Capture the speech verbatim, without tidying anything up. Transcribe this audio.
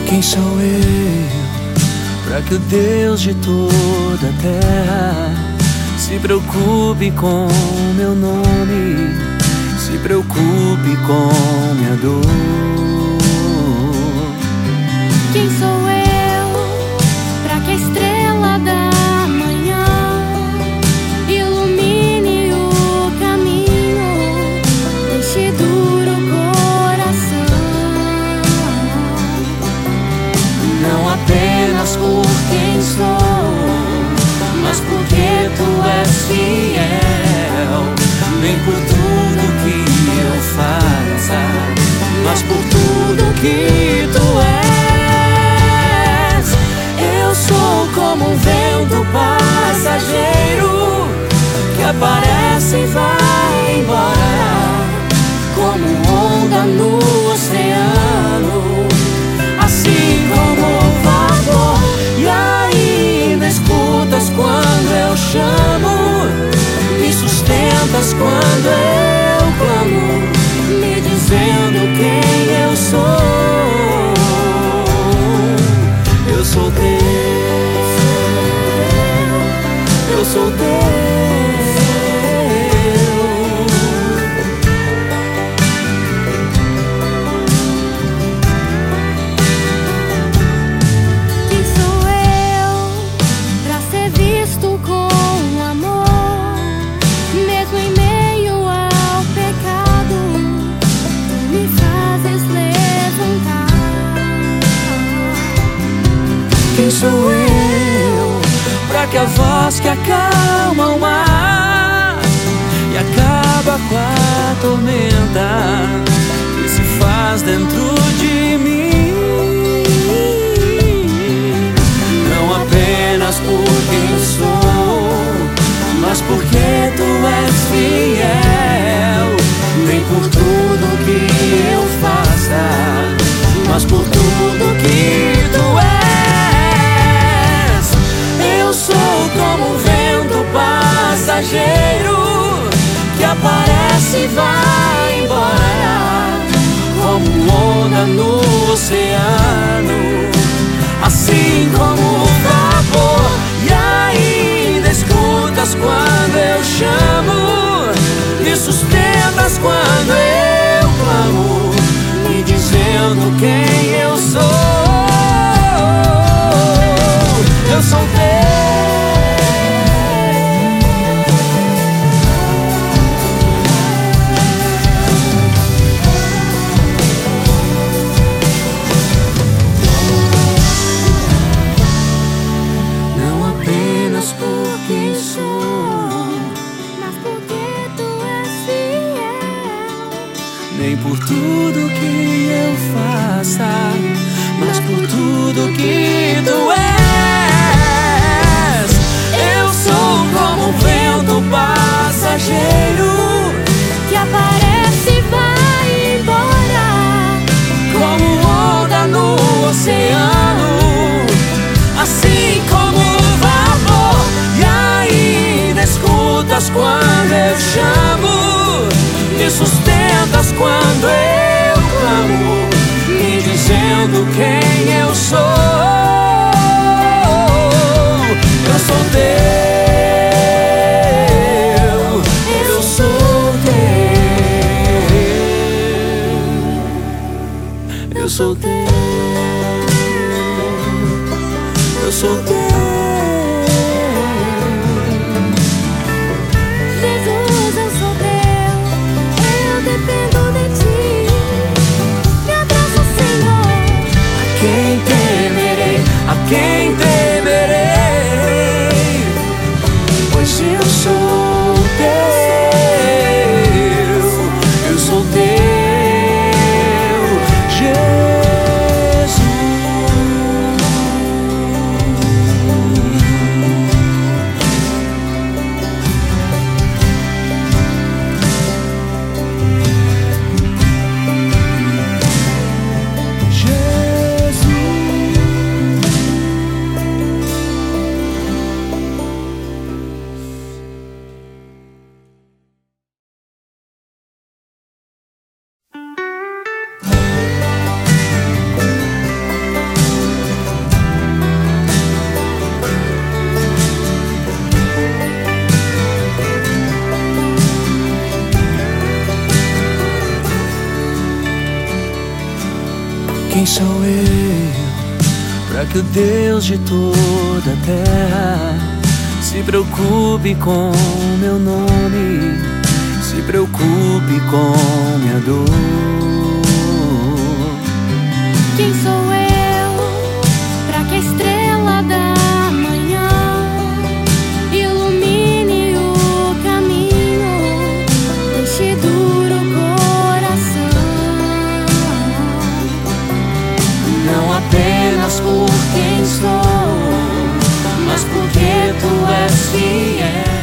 Quem sou eu para que o Deus de toda a terra se preocupe com meu nome, se preocupe com minha dor? Quem sou eu para que a estrela da manhã ilumine o caminho deste duro coração? Não apenas por quem sou, mas porque tu és fiel, nem por tudo que eu faça, mas por tudo que tu és. Eu sou como um vento passageiro que aparece e vai embora, como onda no oceano, assim como vapor. E ainda escutas quando eu chamo, me sustentas quando eu clamo, me dizendo quem eu sou. Eu sou teu, eu sou teu. Quem sou eu para que a voz que acalma o mar e acaba com a tormenta que se faz dentro de mim? Não apenas por quem sou, mas porque tu és fiel, nem por tudo que eu faça, mas por tudo que tu és. Como um vento passageiro que aparece e vai embora, como onda no oceano, assim como vapor. E ainda escutas quando eu chamo, me sustentas quando eu clamo, me dizendo quem eu sou. Eu sou teu. Nem por tudo que eu faça, mas por tudo que tu és. Eu sou como um vento passageiro que aparece e vai embora, como onda no oceano, assim como vapor. E ainda escutas quando eu chamo, me sustentas quando eu clamo, me dizendo quem eu sou. Eu sou teu, eu sou teu, eu sou teu, eu sou teu. Quem temerei, pois eu sou teu, eu sou teu, Jesus. Jesus. sou eu para que o Deus de toda a terra se preocupe com meu nome, se preocupe com minha dor? Quem sou eu para que a estrela da manhã ilumine o caminho deste duro coração? Não apenas por quem sou, mas porque tu és fiel.